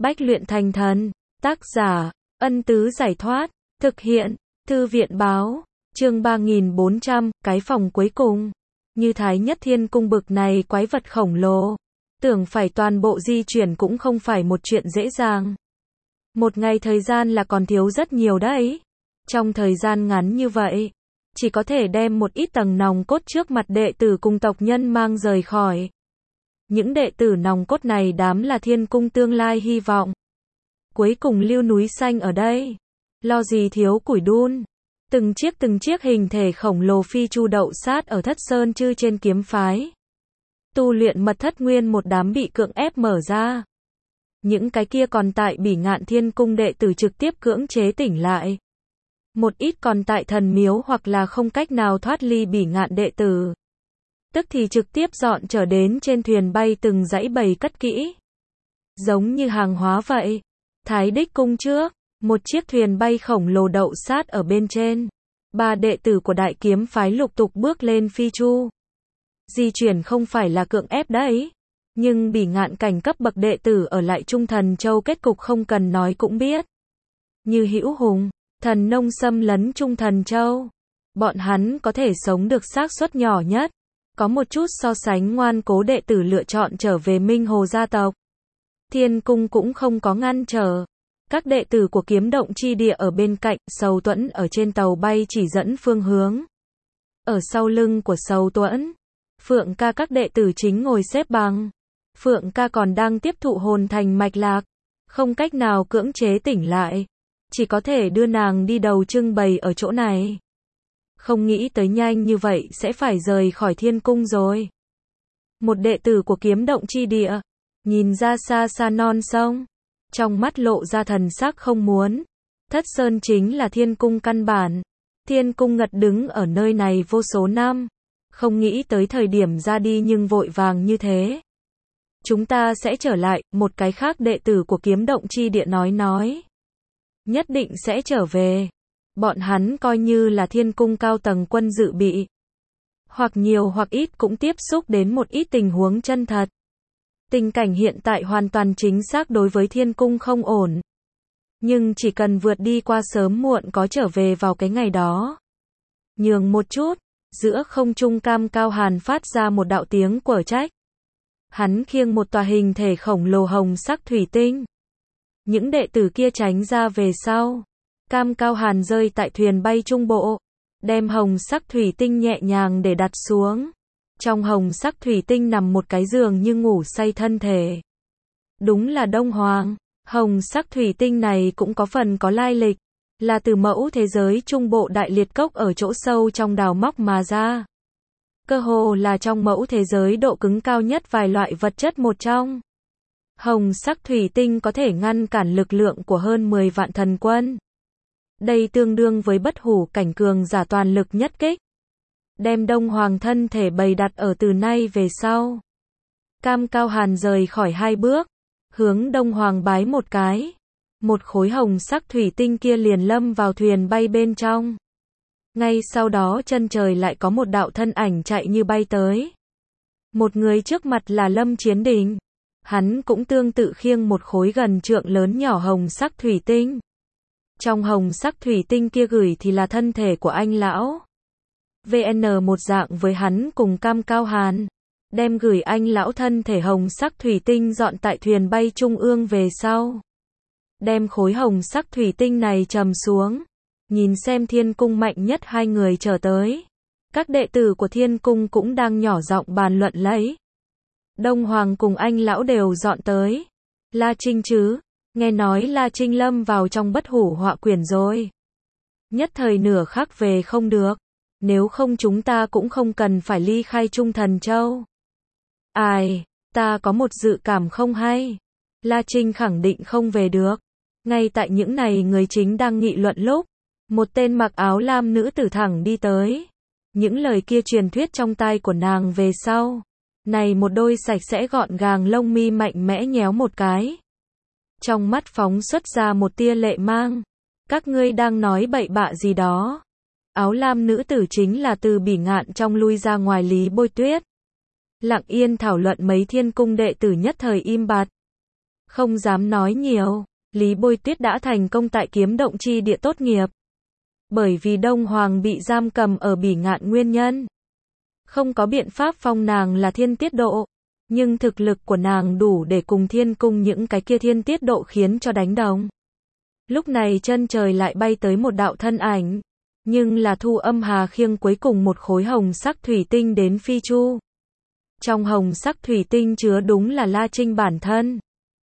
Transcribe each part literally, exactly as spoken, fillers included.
Bách luyện thành thần. Tác giả, Ân Tứ Giải Thoát. Thực hiện, Thư viện Báo. Chương ba nghìn bốn trăm, cái phòng cuối cùng. Như Thái Nhất Thiên Cung bực này quái vật khổng lồ, tưởng phải toàn bộ di chuyển cũng không phải một chuyện dễ dàng. Một ngày thời gian là còn thiếu rất nhiều đấy. Trong thời gian ngắn như vậy, chỉ có thể đem một ít tầng nòng cốt trước mặt đệ tử cùng tộc nhân mang rời khỏi. Những đệ tử nòng cốt này đám là Thiên Cung tương lai hy vọng. Cuối cùng lưu núi xanh ở đây. Lo gì thiếu củi đun. Từng chiếc từng chiếc hình thể khổng lồ phi chu đậu sát ở Thất Sơn Chư trên kiếm phái. Tu luyện mật thất nguyên một đám bị cưỡng ép mở ra. Những cái kia còn tại Bỉ Ngạn Thiên Cung đệ tử trực tiếp cưỡng chế tỉnh lại. Một ít còn tại thần miếu hoặc là không cách nào thoát ly Bỉ Ngạn đệ tử, tức thì trực tiếp dọn trở đến trên thuyền bay từng dãy bày cất kỹ. Giống như hàng hóa vậy. Thái Đích Cung trước, một chiếc thuyền bay khổng lồ đậu sát ở bên trên. Ba đệ tử của Đại Kiếm phái lục tục bước lên phi chu. Di chuyển không phải là cưỡng ép đấy. Nhưng Bỉ Ngạn cảnh cấp bậc đệ tử ở lại Trung Thần Châu kết cục không cần nói cũng biết. Như Hữu Hùng, Thần Nông xâm lấn Trung Thần Châu. Bọn hắn có thể sống được xác suất nhỏ nhất. Có một chút so sánh ngoan cố đệ tử lựa chọn trở về Minh Hồ gia tộc. Thiên Cung cũng không có ngăn trở. Các đệ tử của Kiếm Động chi địa ở bên cạnh, Sầu Tuẫn ở trên tàu bay chỉ dẫn phương hướng. Ở sau lưng của Sầu Tuẫn, Phượng Ca các đệ tử chính ngồi xếp bằng. Phượng Ca còn đang tiếp thụ hồn thành mạch lạc, không cách nào cưỡng chế tỉnh lại, chỉ có thể đưa nàng đi đầu trưng bày ở chỗ này. Không nghĩ tới nhanh như vậy sẽ phải rời khỏi Thiên Cung rồi. Một đệ tử của Kiếm Động chi địa, nhìn ra xa xa non sông, trong mắt lộ ra thần sắc không muốn. Thất Sơn chính là Thiên Cung căn bản. Thiên Cung ngật đứng ở nơi này vô số năm, không nghĩ tới thời điểm ra đi nhưng vội vàng như thế. Chúng ta sẽ trở lại, một cái khác đệ tử của Kiếm Động chi địa nói nói. Nhất định sẽ trở về. Bọn hắn coi như là Thiên Cung cao tầng quân dự bị. Hoặc nhiều hoặc ít cũng tiếp xúc đến một ít tình huống chân thật. Tình cảnh hiện tại hoàn toàn chính xác đối với Thiên Cung không ổn. Nhưng chỉ cần vượt đi qua sớm muộn có trở về vào cái ngày đó. Nhường một chút, giữa không trung Cam Cao Hàn phát ra một đạo tiếng quở trách. Hắn khiêng một tòa hình thể khổng lồ hồng sắc thủy tinh. Những đệ tử kia tránh ra về sau. Cam Cao Hàn rơi tại thuyền bay trung bộ, đem hồng sắc thủy tinh nhẹ nhàng để đặt xuống. Trong hồng sắc thủy tinh nằm một cái giường như ngủ say thân thể. Đúng là Đông Hoàng. Hồng sắc thủy tinh này cũng có phần có lai lịch, là từ mẫu thế giới trung bộ Đại Liệt Cốc ở chỗ sâu trong đào móc mà ra. Cơ hồ là trong mẫu thế giới độ cứng cao nhất vài loại vật chất một trong. Hồng sắc thủy tinh có thể ngăn cản lực lượng của hơn mười vạn thần quân. Đây tương đương với bất hủ cảnh cường giả toàn lực nhất kích. Đem Đông Hoàng thân thể bày đặt ở từ nay về sau. Cam Cao Hàn rời khỏi hai bước, hướng Đông Hoàng bái một cái. Một khối hồng sắc thủy tinh kia liền lâm vào thuyền bay bên trong. Ngay sau đó chân trời lại có một đạo thân ảnh chạy như bay tới. Một người trước mặt là Lâm Chiến Đình. Hắn cũng tương tự khiêng một khối gần trượng lớn nhỏ hồng sắc thủy tinh. Trong hồng sắc thủy tinh kia gửi thì là thân thể của anh lão. vê en một dạng với hắn cùng Cam Cao Hàn. Đem gửi anh lão thân thể hồng sắc thủy tinh dọn tại thuyền bay trung ương về sau. Đem khối hồng sắc thủy tinh này trầm xuống. Nhìn xem Thiên Cung mạnh nhất hai người trở tới. Các đệ tử của Thiên Cung cũng đang nhỏ giọng bàn luận lấy. Đông Hoàng cùng anh lão đều dọn tới. La Trinh chứ, nghe nói La Trinh lâm vào trong bất hủ họa quyển rồi. Nhất thời nửa khắc về không được. Nếu không chúng ta cũng không cần phải ly khai Trung Thần Châu. Ai, ta có một dự cảm không hay. La Trinh khẳng định không về được. Ngay tại những này người chính đang nghị luận lúc, một tên mặc áo lam nữ tử thẳng đi tới. Những lời kia truyền thuyết trong tai của nàng về sau. Này một đôi sạch sẽ gọn gàng lông mi mạnh mẽ nhéo một cái. Trong mắt phóng xuất ra một tia lệ mang. Các ngươi đang nói bậy bạ gì đó. Áo lam nữ tử chính là từ Bỉ Ngạn trong lui ra ngoài Lý Bôi Tuyết. Lặng yên thảo luận mấy Thiên Cung đệ tử nhất thời im bặt. Không dám nói nhiều, Lý Bôi Tuyết đã thành công tại Kiếm Động Chi Địa tốt nghiệp. Bởi vì Đông Hoàng bị giam cầm ở Bỉ Ngạn nguyên nhân, không có biện pháp phong nàng là thiên tiết độ, nhưng thực lực của nàng đủ để cùng thiên cung những cái kia thiên tiết độ khiến cho đánh đồng. Lúc này chân trời lại bay tới một đạo thân ảnh, nhưng là Thu Âm Hà khiêng cuối cùng một khối hồng sắc thủy tinh đến phi chu. Trong hồng sắc thủy tinh chứa đúng là La Trinh bản thân.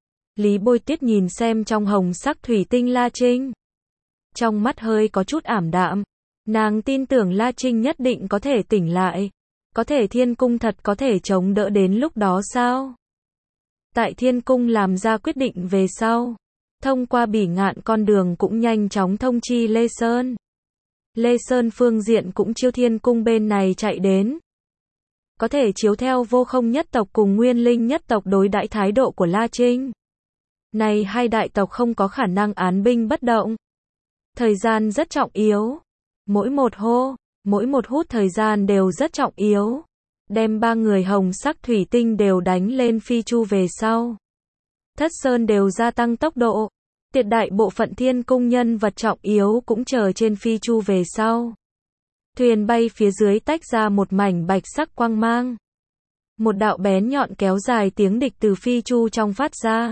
Lý Bôi Tuyết nhìn xem trong hồng sắc thủy tinh La Trinh, trong mắt hơi có chút ảm đạm. Nàng tin tưởng La Trinh nhất định có thể tỉnh lại. Có thể thiên cung thật có thể chống đỡ đến lúc đó sao? Tại thiên cung làm ra quyết định về sau, thông qua Bỉ Ngạn con đường cũng nhanh chóng thông chi Lê Sơn. Lê Sơn phương diện cũng chiêu thiên cung bên này chạy đến. Có thể chiếu theo Vô Không nhất tộc cùng Nguyên Linh nhất tộc đối đãi thái độ của La Trinh. Này hai đại tộc không có khả năng án binh bất động. Thời gian rất trọng yếu. Mỗi một hô, mỗi một hút thời gian đều rất trọng yếu. Đem ba người hồng sắc thủy tinh đều đánh lên phi chu về sau. Thất Sơn đều gia tăng tốc độ. Tuyệt đại bộ phận thiên cung nhân vật trọng yếu cũng chờ trên phi chu về sau. Thuyền bay phía dưới tách ra một mảnh bạch sắc quang mang. Một đạo bén nhọn kéo dài tiếng địch từ phi chu trong phát ra.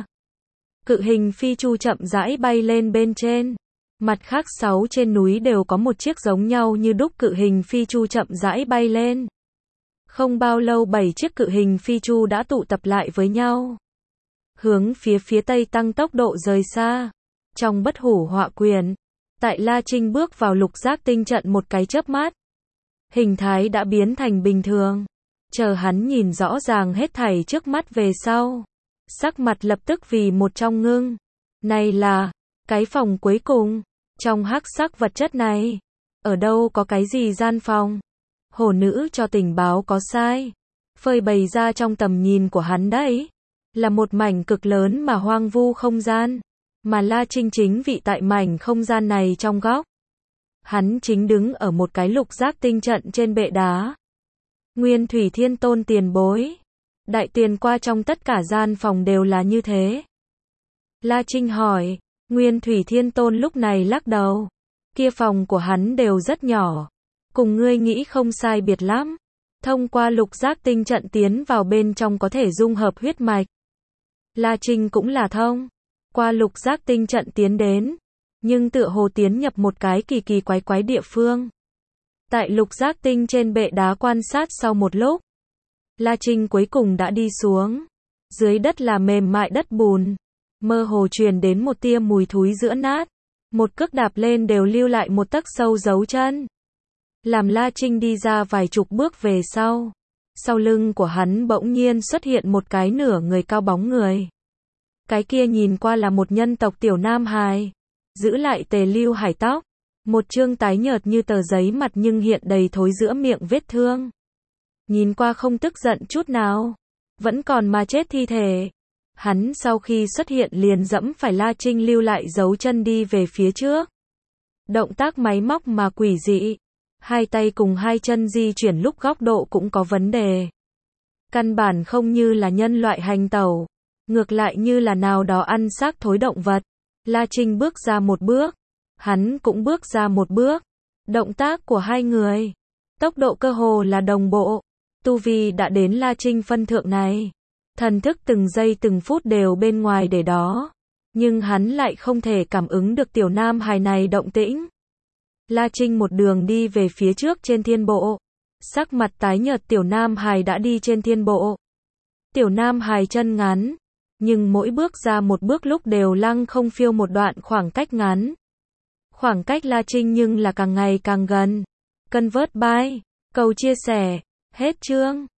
Cự hình phi chu chậm rãi bay lên bên trên. Mặt khác sáu trên núi đều có một chiếc giống nhau như đúc cự hình phi chu chậm rãi bay lên. Không bao lâu bảy chiếc cự hình phi chu đã tụ tập lại với nhau. Hướng phía phía tây tăng tốc độ rời xa. Trong Bất Hủ Họa Quyền, tại La Trinh bước vào lục giác tinh trận một cái chớp mắt, hình thái đã biến thành bình thường. Chờ hắn nhìn rõ ràng hết thảy trước mắt về sau, sắc mặt lập tức vì một trong ngưng. Này là cái phòng cuối cùng. Trong hắc sắc vật chất này, ở đâu có cái gì gian phòng? Hổ nữ cho tình báo có sai. Phơi bày ra trong tầm nhìn của hắn đấy. Là một mảnh cực lớn mà hoang vu không gian. Mà La Trinh chính vị tại mảnh không gian này trong góc. Hắn chính đứng ở một cái lục giác tinh trận trên bệ đá. Nguyên Thủy Thiên Tôn tiền bối. Đại tiền qua trong tất cả gian phòng đều là như thế. La Trinh hỏi. Nguyên Thủy Thiên Tôn lúc này lắc đầu. Kia phòng của hắn đều rất nhỏ. Cùng ngươi nghĩ không sai biệt lắm. Thông qua lục giác tinh trận tiến vào bên trong có thể dung hợp huyết mạch. La Trinh cũng là thông qua lục giác tinh trận tiến đến. Nhưng tựa hồ tiến nhập một cái kỳ kỳ quái quái địa phương. Tại lục giác tinh trên bệ đá quan sát sau một lúc, La Trinh cuối cùng đã đi xuống. Dưới đất là mềm mại đất bùn. Mơ hồ truyền đến một tia mùi thúi giữa nát. Một cước đạp lên đều lưu lại một tấc sâu dấu chân. Làm La Trinh đi ra vài chục bước về sau. Sau lưng của hắn bỗng nhiên xuất hiện một cái nửa người cao bóng người. Cái kia nhìn qua là một nhân tộc tiểu nam hài. Giữ lại tề lưu hải tóc. Một trương tái nhợt như tờ giấy mặt nhưng hiện đầy thối giữa miệng vết thương. Nhìn qua không tức giận chút nào. Vẫn còn mà chết thi thể. Hắn sau khi xuất hiện liền dẫm phải La Trinh lưu lại dấu chân đi về phía trước. Động tác máy móc mà quỷ dị. Hai tay cùng hai chân di chuyển lúc góc độ cũng có vấn đề. Căn bản không như là nhân loại hành tẩu. Ngược lại như là nào đó ăn xác thối động vật. La Trinh bước ra một bước. Hắn cũng bước ra một bước. Động tác của hai người. Tốc độ cơ hồ là đồng bộ. Tu vi đã đến La Trinh phân thượng này. Thần thức từng giây từng phút đều bên ngoài để đó. Nhưng hắn lại không thể cảm ứng được tiểu nam hài này động tĩnh. La Trinh một đường đi về phía trước trên thiên bộ. Sắc mặt tái nhợt tiểu nam hài đã đi trên thiên bộ. Tiểu nam hài chân ngắn. Nhưng mỗi bước ra một bước lúc đều lăng không phiêu một đoạn khoảng cách ngắn. Khoảng cách La Trinh nhưng là càng ngày càng gần. Convert by. Cầu chia sẻ. Hết chương.